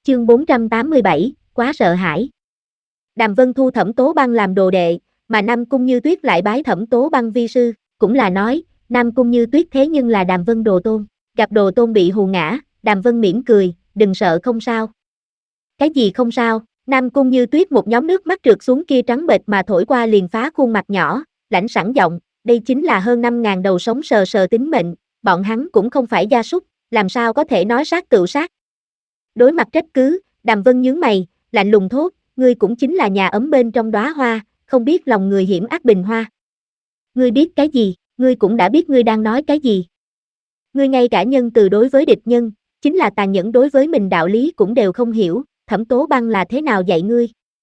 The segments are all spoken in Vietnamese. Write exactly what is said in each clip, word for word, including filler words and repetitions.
Chương bốn trăm tám mươi bảy, quá sợ hãi. Đàm Vân thu Thẩm Tố Băng làm đồ đệ, mà Nam Cung Như Tuyết lại bái Thẩm Tố Băng vi sư, cũng là nói, Nam Cung Như Tuyết thế nhưng là Đàm Vân đồ tôn, gặp đồ tôn bị hù ngã, Đàm Vân mỉm cười, đừng sợ không sao. Cái gì không sao? Nam Cung Như Tuyết một nhóm nước mắt trượt xuống kia trắng bệch mà thổi qua liền phá khuôn mặt nhỏ, lãnh sẵn giọng, đây chính là hơn năm ngàn đầu sống sờ sờ tính mệnh, bọn hắn cũng không phải gia súc, làm sao có thể nói sát tựu sát. Đối mặt trách cứ, Đàm Vân nhướng mày, lạnh lùng thốt, ngươi cũng chính là nhà ấm bên trong đóa hoa, không biết lòng người hiểm ác bình hoa. Ngươi biết cái gì, ngươi cũng đã biết ngươi đang nói cái gì. Ngươi ngay cả nhân từ đối với địch nhân, chính là tàn nhẫn đối với mình đạo lý cũng đều không hiểu, Thẩm Tố Băng là thế nào dạy ngươi.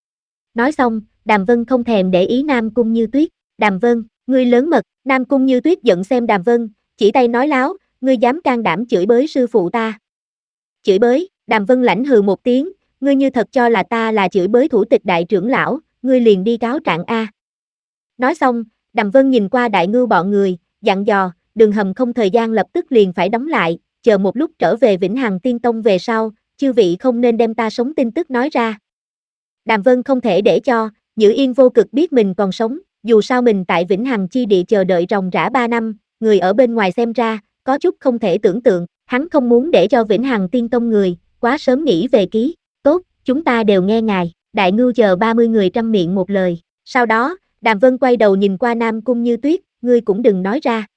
Nói xong, Đàm Vân không thèm để ý Nam Cung Như Tuyết, Đàm Vân, ngươi lớn mật, Nam Cung Như Tuyết giận xem Đàm Vân, chỉ tay nói láo, ngươi dám can đảm chửi bới sư phụ ta. Chửi bới, Đàm Vân lãnh hừ một tiếng, ngươi như thật cho là ta là chửi bới thủ tịch đại trưởng lão, ngươi liền đi cáo trạng a. Nói xong, Đàm Vân nhìn qua đại ngưu bọn người, dặn dò, đường hầm không thời gian lập tức liền phải đóng lại, chờ một lúc trở về Vĩnh Hằng Tiên Tông về sau, chư vị không nên đem ta sống tin tức nói ra. Đàm Vân không thể để cho Nhữ Yên Vô Cực biết mình còn sống, dù sao mình tại Vĩnh Hằng chi địa chờ đợi ròng rã ba năm, người ở bên ngoài xem ra, có chút không thể tưởng tượng, hắn không muốn để cho Vĩnh Hằng Tiên Tông người, quá sớm nghĩ về ký, tốt, chúng ta đều nghe ngài, đại ngưu chờ ba mươi người trăm miệng một lời, sau đó, Đàm Vân quay đầu nhìn qua Nam Cung Như Tuyết, ngươi cũng đừng nói ra.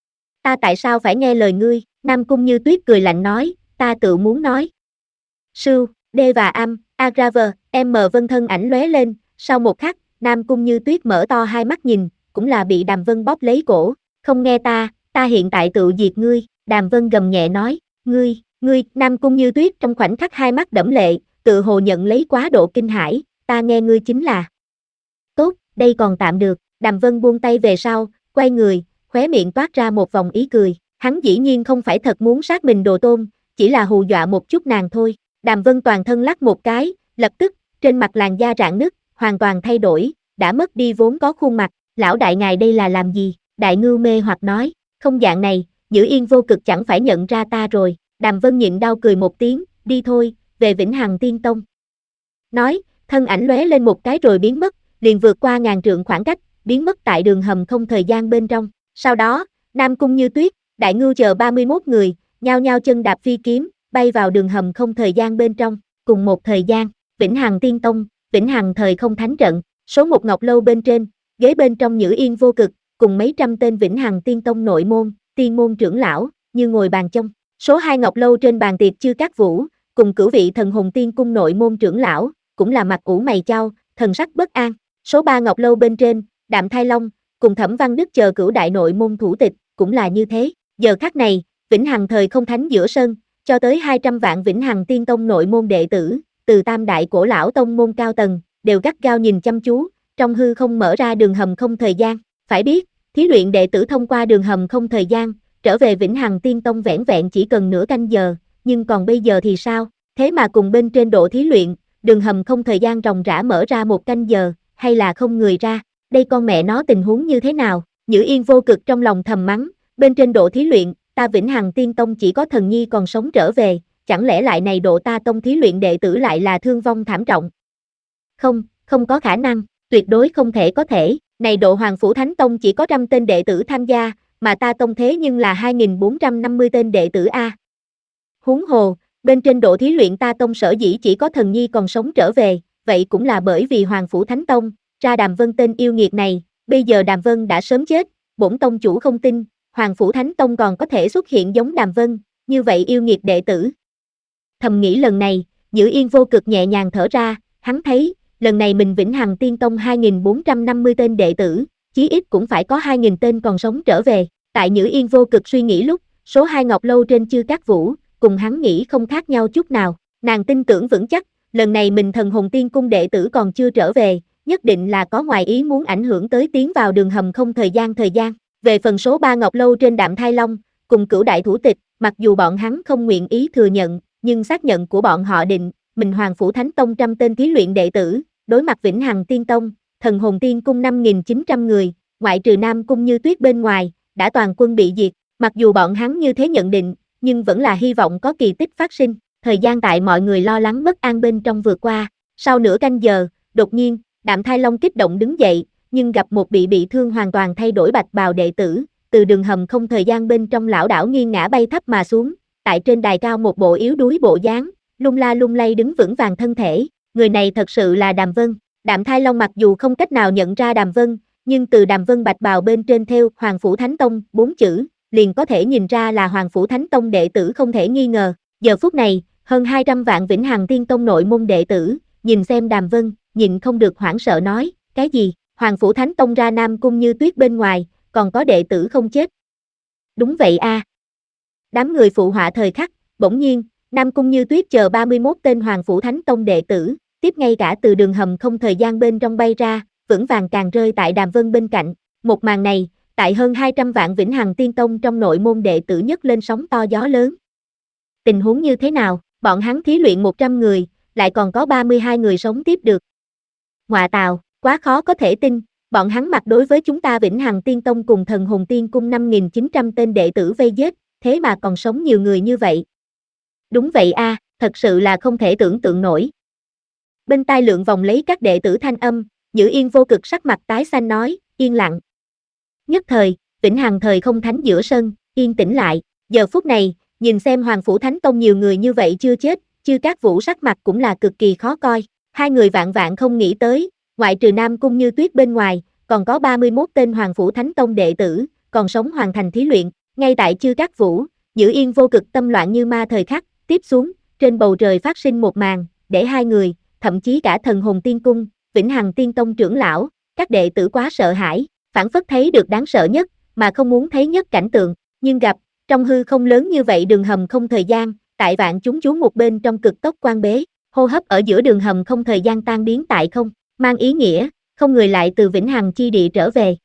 Ta tại sao phải nghe lời ngươi, Nam Cung Như Tuyết cười lạnh nói, ta tự muốn nói. Sưu, D và Am, Agraver, M Vân thân ảnh lóe lên, sau một khắc, Nam Cung Như Tuyết mở to hai mắt nhìn, cũng là bị Đàm Vân bóp lấy cổ, không nghe ta, ta hiện tại tự diệt ngươi, Đàm Vân gầm nhẹ nói, ngươi, ngươi, Nam Cung Như Tuyết trong khoảnh khắc hai mắt đẫm lệ, tự hồ nhận lấy quá độ kinh hãi, ta nghe ngươi chính là. Tốt, đây còn tạm được, Đàm Vân buông tay về sau, quay người, khóe miệng toát ra một vòng ý cười, hắn dĩ nhiên không phải thật muốn sát mình đồ tôn, chỉ là hù dọa một chút nàng thôi. Đàm Vân toàn thân lắc một cái, lập tức, trên mặt làn da rạn nứt, hoàn toàn thay đổi, đã mất đi vốn có khuôn mặt, lão đại ngài đây là làm gì, đại ngưu mê hoặc nói, không dạng này, Nhữ Yên Vô Cực chẳng phải nhận ra ta rồi, Đàm Vân nhịn đau cười một tiếng, đi thôi, về Vĩnh Hằng Tiên Tông. Nói, thân ảnh lóe lên một cái rồi biến mất, liền vượt qua ngàn trượng khoảng cách, biến mất tại đường hầm không thời gian bên trong, sau đó, Nam Cung Như Tuyết, đại ngưu chờ ba mươi mốt người, nhao nhao chân đạp phi kiếm, bay vào đường hầm không thời gian bên trong, cùng một thời gian, Vĩnh Hằng Tiên Tông, Vĩnh Hằng thời không thánh trận, số một ngọc lâu bên trên, ghế bên trong Nhữ Yên Vô Cực, cùng mấy trăm tên Vĩnh Hằng Tiên Tông nội môn, tiên môn trưởng lão, như ngồi bàn trong, số hai ngọc lâu trên bàn tiệc Chư Cát Vũ, cùng cửu vị thần hồn tiên cung nội môn trưởng lão, cũng là mặt ủ mày chau, thần sắc bất an, số ba ngọc lâu bên trên, Đạm Thai Long, cùng Thẩm Văn Đức chờ cửu đại nội môn thủ tịch, cũng là như thế, giờ khắc này, Vĩnh Hằng thời không thánh giữa sân, cho tới hai trăm vạn Vĩnh Hằng Tiên Tông nội môn đệ tử, từ tam đại cổ lão tông môn cao tầng, đều gắt gao nhìn chăm chú, trong hư không mở ra đường hầm không thời gian, phải biết, thí luyện đệ tử thông qua đường hầm không thời gian, trở về Vĩnh Hằng Tiên Tông vẻn vẹn chỉ cần nửa canh giờ, nhưng còn bây giờ thì sao, thế mà cùng bên trên độ thí luyện, đường hầm không thời gian ròng rã mở ra một canh giờ, hay là không người ra, đây con mẹ nó tình huống như thế nào, Nhữ Yên Vô Cực trong lòng thầm mắng, bên trên độ thí luyện, ta Vĩnh Hằng Tiên Tông chỉ có thần nhi còn sống trở về, chẳng lẽ lại này độ ta tông thí luyện đệ tử lại là thương vong thảm trọng? Không, không có khả năng, tuyệt đối không thể có thể, này độ Hoàng Phủ Thánh Tông chỉ có trăm tên đệ tử tham gia, mà ta tông thế nhưng là hai nghìn bốn trăm năm mươi tên đệ tử A. Huống hồ, bên trên độ thí luyện ta tông sở dĩ chỉ có thần nhi còn sống trở về, vậy cũng là bởi vì Hoàng Phủ Thánh Tông, ra Đàm Vân tên yêu nghiệt này, bây giờ Đàm Vân đã sớm chết, bổn tông chủ không tin, Hoàng Phủ Thánh Tông còn có thể xuất hiện giống Đàm Vân, như vậy yêu nghiệt đệ tử. Thầm nghĩ lần này, Nhữ Yên Vô Cực nhẹ nhàng thở ra, hắn thấy, lần này mình Vĩnh Hằng Tiên Tông hai nghìn bốn trăm năm mươi tên đệ tử, chí ít cũng phải có hai nghìn tên còn sống trở về, tại Nhữ Yên Vô Cực suy nghĩ lúc, số hai ngọc lâu trên Chư Cát Vũ, cùng hắn nghĩ không khác nhau chút nào, nàng tin tưởng vững chắc, lần này mình thần hồn tiên cung đệ tử còn chưa trở về, nhất định là có ngoài ý muốn ảnh hưởng tới tiến vào đường hầm không thời gian thời gian. Về phần số ba ngọc lâu trên Đạm Thai Long, cùng cửu đại thủ tịch, mặc dù bọn hắn không nguyện ý thừa nhận, nhưng xác nhận của bọn họ định, mình Hoàng Phủ Thánh Tông trăm tên thí luyện đệ tử, đối mặt Vĩnh Hằng Tiên Tông, thần hồn tiên cung năm nghìn chín trăm người, ngoại trừ Nam Cung Như Tuyết bên ngoài, đã toàn quân bị diệt, mặc dù bọn hắn như thế nhận định, nhưng vẫn là hy vọng có kỳ tích phát sinh, thời gian tại mọi người lo lắng bất an bên trong vượt qua, sau nửa canh giờ, đột nhiên, Đạm Thai Long kích động đứng dậy, nhưng gặp một bị bị thương hoàn toàn thay đổi bạch bào đệ tử, từ đường hầm không thời gian bên trong lão đảo nghiêng ngã bay thấp mà xuống, tại trên đài cao một bộ yếu đuối bộ dáng, lung la lung lay đứng vững vàng thân thể, người này thật sự là Đàm Vân. Đạm Thai Long mặc dù không cách nào nhận ra Đàm Vân, nhưng từ Đàm Vân bạch bào bên trên thêu Hoàng Phủ Thánh Tông bốn chữ, liền có thể nhìn ra là Hoàng Phủ Thánh Tông đệ tử không thể nghi ngờ. Giờ phút này, hơn hai trăm vạn Vĩnh Hằng Tiên Tông nội môn đệ tử, nhìn xem Đàm Vân, nhịn không được hoảng sợ nói, cái gì, Hoàng Phủ Thánh Tông ra Nam Cung Như Tuyết bên ngoài, còn có đệ tử không chết. Đúng vậy a. À. Đám người phụ họa thời khắc, bỗng nhiên, Nam Cung Như Tuyết chờ ba mươi mốt tên Hoàng Phủ Thánh Tông đệ tử, tiếp ngay cả từ đường hầm không thời gian bên trong bay ra, vững vàng càng rơi tại Đàm Vân bên cạnh. Một màn này, tại hơn hai trăm vạn Vĩnh Hằng Tiên Tông trong nội môn đệ tử nhấc lên sóng to gió lớn. Tình huống như thế nào, bọn hắn thí luyện một trăm người, lại còn có ba mươi hai người sống tiếp được. Ngoạ tào, quá khó có thể tin, bọn hắn mặt đối với chúng ta Vĩnh Hằng Tiên Tông cùng Thần Hồn Tiên Cung năm nghìn chín trăm tên đệ tử vây giết, thế mà còn sống nhiều người như vậy. Đúng vậy a, à, thật sự là không thể tưởng tượng nổi. Bên tai lượng vòng lấy các đệ tử thanh âm, Nhữ Yên vô cực sắc mặt tái xanh nói, yên lặng. Nhất thời, Vĩnh Hằng thời không thánh giữa sân, yên tĩnh lại, giờ phút này, nhìn xem Hoàng Phủ Thánh Tông nhiều người như vậy chưa chết, Chư Cát Vũ sắc mặt cũng là cực kỳ khó coi, hai người vạn vạn không nghĩ tới, ngoại trừ Nam Cung Như Tuyết bên ngoài, còn có ba mươi mốt tên Hoàng Phủ Thánh Tông đệ tử, còn sống hoàn thành thí luyện, ngay tại Chư Cát Vũ, Nhữ Yên vô cực tâm loạn như ma thời khắc, tiếp xuống, trên bầu trời phát sinh một màn, để hai người, thậm chí cả Thần Hồn Tiên Cung, Vĩnh Hằng Tiên Tông trưởng lão, các đệ tử quá sợ hãi, phảng phất thấy được đáng sợ nhất, mà không muốn thấy nhất cảnh tượng, nhưng gặp, trong hư không lớn như vậy đường hầm không thời gian, tại vạn chúng chú một bên trong cực tốc quan bế, hô hấp ở giữa đường hầm không thời gian tan biến tại không, mang ý nghĩa, không người lại từ Vĩnh Hằng chi địa trở về.